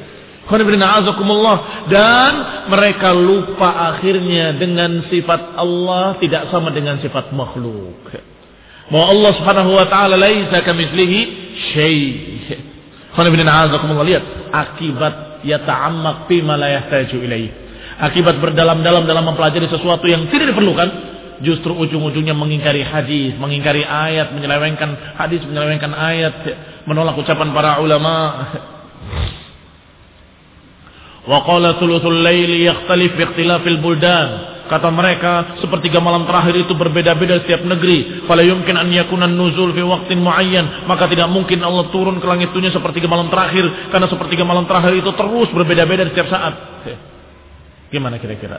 Dan mereka lupa akhirnya dengan sifat Allah tidak sama dengan sifat makhluk. Bahwa Allah Subhanahu wa taala laisa kamitslihi syai'. Lihat akibat yata'ammaq fima la yahtaju ilaih. Akibat berdalam-dalam dalam mempelajari sesuatu yang tidak diperlukan, justru ujung-ujungnya mengingkari hadis, mengingkari ayat, menyelewengkan hadis, menyelewengkan ayat, menolak ucapan para ulama. Wa qala thuluthul laili yakhtalif bi ikhtilafil buldan. Kata mereka, sepertiga malam terakhir itu berbeda-beda setiap negeri. Fala yumkin an yakuna an-nuzul fi waqtin muayyan. Maka tidak mungkin Allah turun ke langit dunia sepertiga malam terakhir, karena sepertiga malam terakhir itu terus berbeda-beda setiap saat. Gimana kira-kira?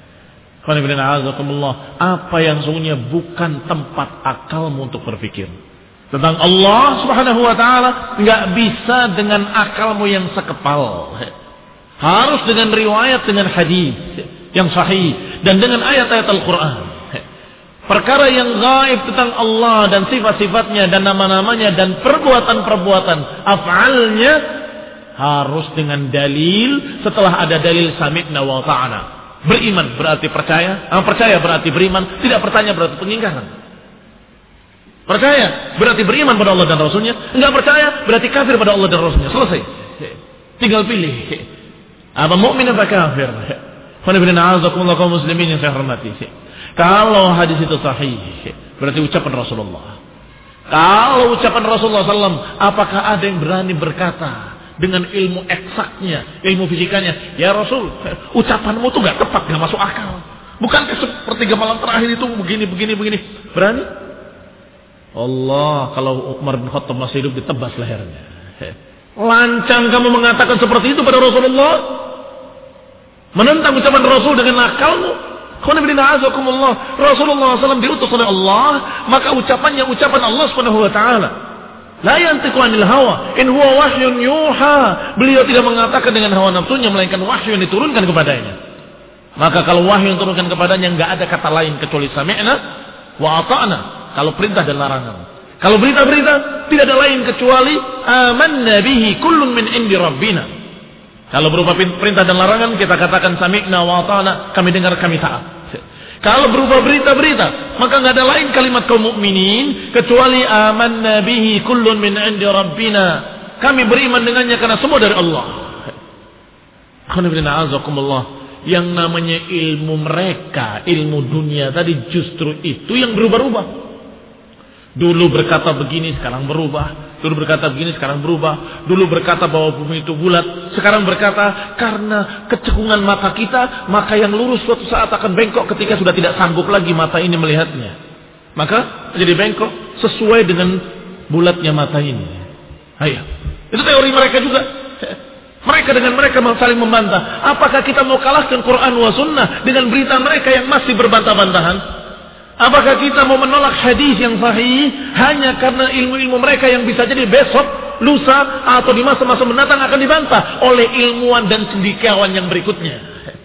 Apa yang sungguhnya bukan tempat akalmu untuk berpikir tentang Allah Subhanahu wa taala, enggak bisa dengan akalmu yang sekepal. Harus dengan riwayat, dengan hadis yang sahih dan dengan ayat-ayat Al-Qur'an. Perkara yang gaib tentang Allah dan sifat-sifatnya dan nama-namanya dan perbuatan-perbuatan af'alnya harus dengan dalil. Setelah ada dalil sami'na wa ta'ana. Beriman berarti percaya, ah, percaya berarti beriman, tidak percaya berarti pengingkaran. Percaya berarti beriman pada Allah dan Rasulnya, enggak percaya berarti kafir pada Allah dan Rasulnya. Selesai. Tinggal pilih. Apa mukmin apa kafir? Kaum muslimin yang saya hormati. Kalau hadis itu sahih, berarti ucapan Rasulullah. Kalau ucapan Rasulullah sallallahu alaihi wasallam, apakah ada yang berani berkata dengan ilmu eksaknya, ilmu fisikanya, ya Rasul, ucapanmu tuh gak tepat, gak masuk akal. Bukankah sepertiga malam terakhir itu begini, begini, begini? Berani? Allah, kalau Umar bin Khattab masih hidup ditebas lehernya. Lancang kamu mengatakan seperti itu pada Rasulullah? Menentang ucapan Rasul dengan akalmu? Rasulullah shallallahu alaihi wasallam diutus oleh Allah, maka ucapannya ucapan Allah Subhanahu wa taala. La yantiqu anil hawa, in huwa wahyun yuha. Beliau tidak mengatakan dengan hawa nafsunya, melainkan wahyu yang diturunkan kepadanya. Maka kalau wahyu yang diturunkan kepadanya enggak ada kata lain kecuali sami'na wa ata'na. Kalau perintah dan larangan. Kalau berita-berita tidak ada lain kecuali amanna bihi kullun min indi rabbina. Kalau berupa perintah dan larangan kita katakan sami'na wa ata'na, kami dengar, kami taat. Kalau berupa berita-berita, maka enggak ada lain kalimat kaum mukminin kecuali amanna bihi kullun min indi rabbina. Kami beriman dengannya karena semua dari Allah. Yang namanya ilmu mereka, ilmu dunia tadi justru itu yang berubah-ubah. Dulu berkata begini, sekarang berubah. Dulu berkata begini, sekarang berubah. Dulu berkata bahwa bumi itu bulat, sekarang berkata karena kecekungan mata kita, maka yang lurus suatu saat akan bengkok ketika sudah tidak sanggup lagi mata ini melihatnya. Maka jadi bengkok sesuai dengan bulatnya mata ini. Ayo. Itu teori mereka juga. Mereka dengan mereka saling membantah. Apakah kita mau kalahkan Quran wa sunnah dengan berita mereka yang masih berbantah-bantahan? Apakah kita mau menolak hadis yang sahih hanya karena ilmu-ilmu mereka yang bisa jadi besok, lusa, atau di masa-masa mendatang akan dibantah oleh ilmuwan dan cendekiawan yang berikutnya?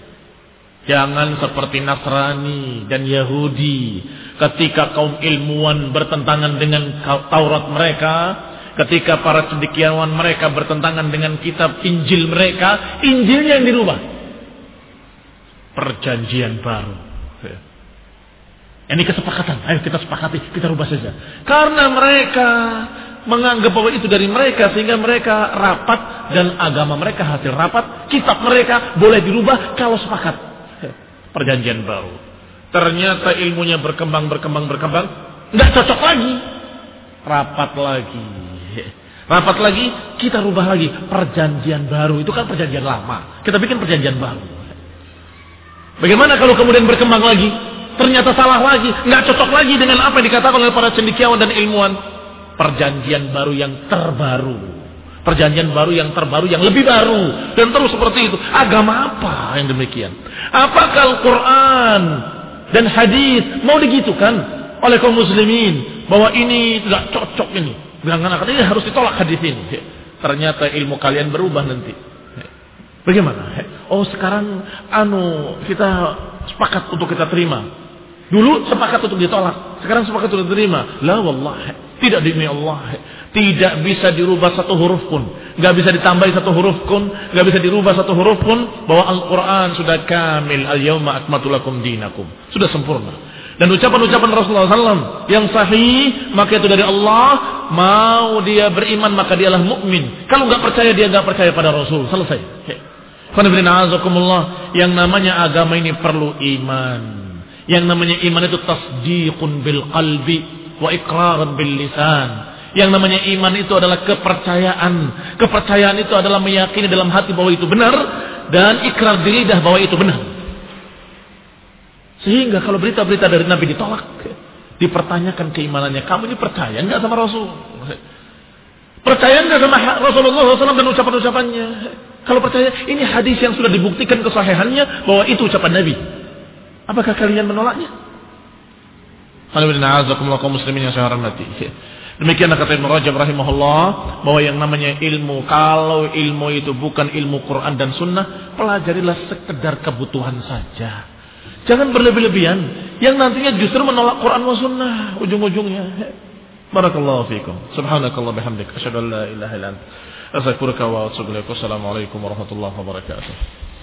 Jangan seperti Nasrani dan Yahudi. Ketika kaum ilmuwan bertentangan dengan Taurat mereka, ketika para cendekiawan mereka bertentangan dengan kitab Injil mereka, Injilnya yang dirubah. Perjanjian baru. Ini kesepakatan, ayo kita sepakati, kita rubah saja. Karena mereka menganggap bahwa itu dari mereka, sehingga mereka rapat dan agama mereka hasil rapat. Kitab mereka boleh dirubah kalau sepakat. Perjanjian baru. Ternyata ilmunya berkembang, berkembang, berkembang. Nggak cocok lagi. Rapat lagi. Rapat lagi, kita rubah lagi. Perjanjian baru, itu kan perjanjian lama. Kita bikin perjanjian baru. Bagaimana kalau kemudian berkembang lagi? Ternyata salah lagi, nggak cocok lagi dengan apa yang dikatakan oleh para cendekiawan dan ilmuwan. Perjanjian baru yang terbaru, perjanjian baru yang terbaru yang lebih baru, dan terus seperti itu. Agama apa yang demikian? Apakah Al-Quran dan hadis mau digitukan oleh kaum muslimin bahwa ini tidak cocok ini? Bilangan ini harus ditolak hadis ini. Ternyata ilmu kalian berubah nanti. Bagaimana? Oh sekarang anu kita sepakat untuk kita terima. Dulu sepakat untuk ditolak, sekarang sepakat untuk diterima. La wallah, tidak demi Allah, tidak bisa dirubah satu huruf pun, nggak bisa ditambahi satu huruf pun, nggak bisa dirubah satu huruf pun. Bahwa Al-Quran sudah kamil, al-yawma akmaltu lakum dinakum, sudah sempurna. Dan ucapan-ucapan Rasulullah shallallahu alaihi wasallam yang sahih, maka itu dari Allah. Mau dia beriman maka dialah mukmin. Kalau nggak percaya dia nggak percaya pada Rasul. Selesai. Yang namanya agama ini perlu iman. Yang namanya iman itu tasdiqun bil qalbi wa iqraran bil lisan. Yang namanya iman itu adalah kepercayaan. Kepercayaan itu adalah meyakini dalam hati bahwa itu benar dan ikrar di lidah bahwa itu benar. Sehingga kalau berita-berita dari Nabi ditolak, dipertanyakan keimanannya. Kamu ini percaya enggak sama Rasul? Percaya enggak sama Rasulullah shallallahu alaihi wasallam dan ucapan-ucapannya? Kalau percaya, ini hadis yang sudah dibuktikan kesahihannya bahwa itu ucapan Nabi. Apakah kalian menolaknya? Muslimin yang saya hormati. Demikianlah kata Ibnu Rajab rahimahullah, bahwa yang namanya ilmu, kalau ilmu itu bukan ilmu Quran dan Sunnah, pelajarilah sekedar kebutuhan saja. Jangan berlebih-lebihan, yang nantinya justru menolak Quran dan Sunnah ujung-ujungnya. Barakallahu fiikum. Subhanakallah bihamdik. Asyhadu an la ilaha illa anta, astaghfiruka wa atubu ilaik. Wassalamualaikum warahmatullahi wabarakatuh.